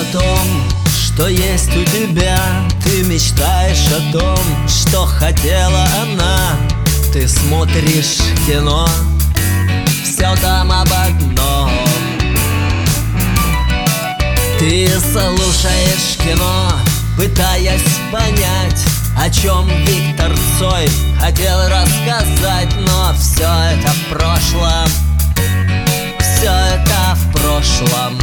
том, что есть у тебя. Ты мечтаешь о том, что хотела она. Ты смотришь кино, все там об одном. Ты слушаешь кино, пытаясь понять, о чем Виктор Цой хотел рассказать. Но все это в прошлом, все это в прошлом.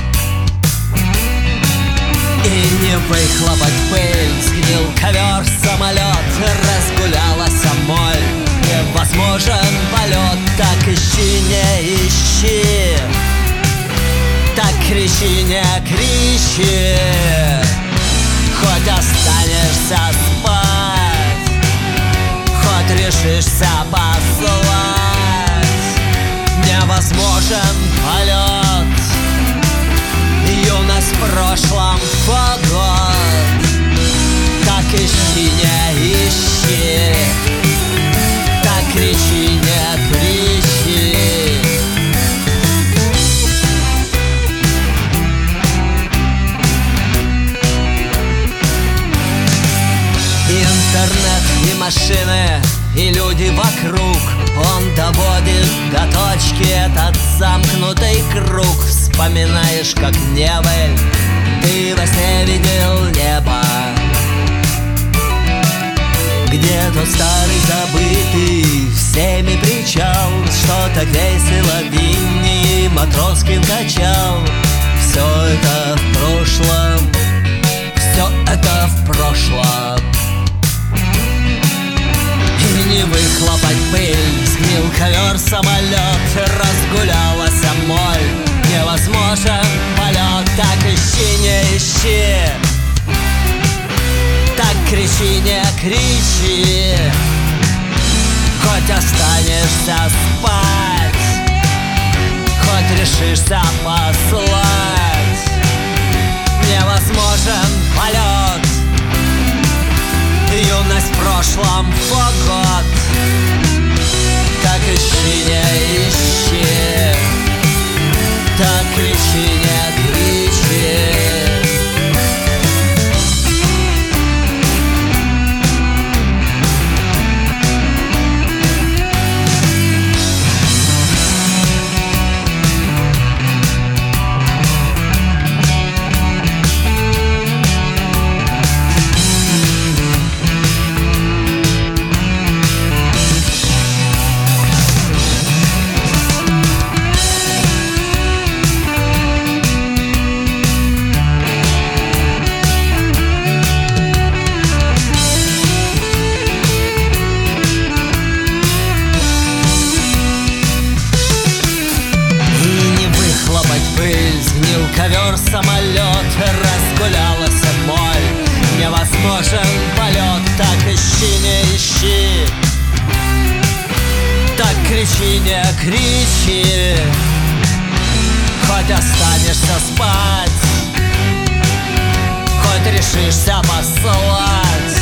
И не выхлопать пыль, сгнил ковер, самолет, разгулялась моль. Невозможен полет, так ищи, не ищи, так кричи, не кричи. Хоть останешься спать, хоть решишься послать, невозможен полет. Юность в прошлом, погод, так ищи, не ищи, так кричи, не кричи. Интернет и машины, и люди вокруг. Он доводит до точки этот замкнутый круг. Вспоминаешь, как небыль, ты во сне видел небо. Где тот старый забытый всеми причал, что так весело Винни Матроскин качал. Все это в прошлом, все это в прошлом. И не выхлопать пыль, сгнил ковер, самолет, разгулялась моль. Невозможен полет, так ищи, не ищи, так кричи, не кричи. Хоть останешься спать, хоть решишься послать, невозможен полет. Юность в прошлом, погод, так ищи, не ищи, так кричи, не кричи. Ковер, самолет, разгулялась моль. Невозможен полет, так ищи, не ищи, так кричи, не кричи. Хоть останешься спать, хоть решишься послать,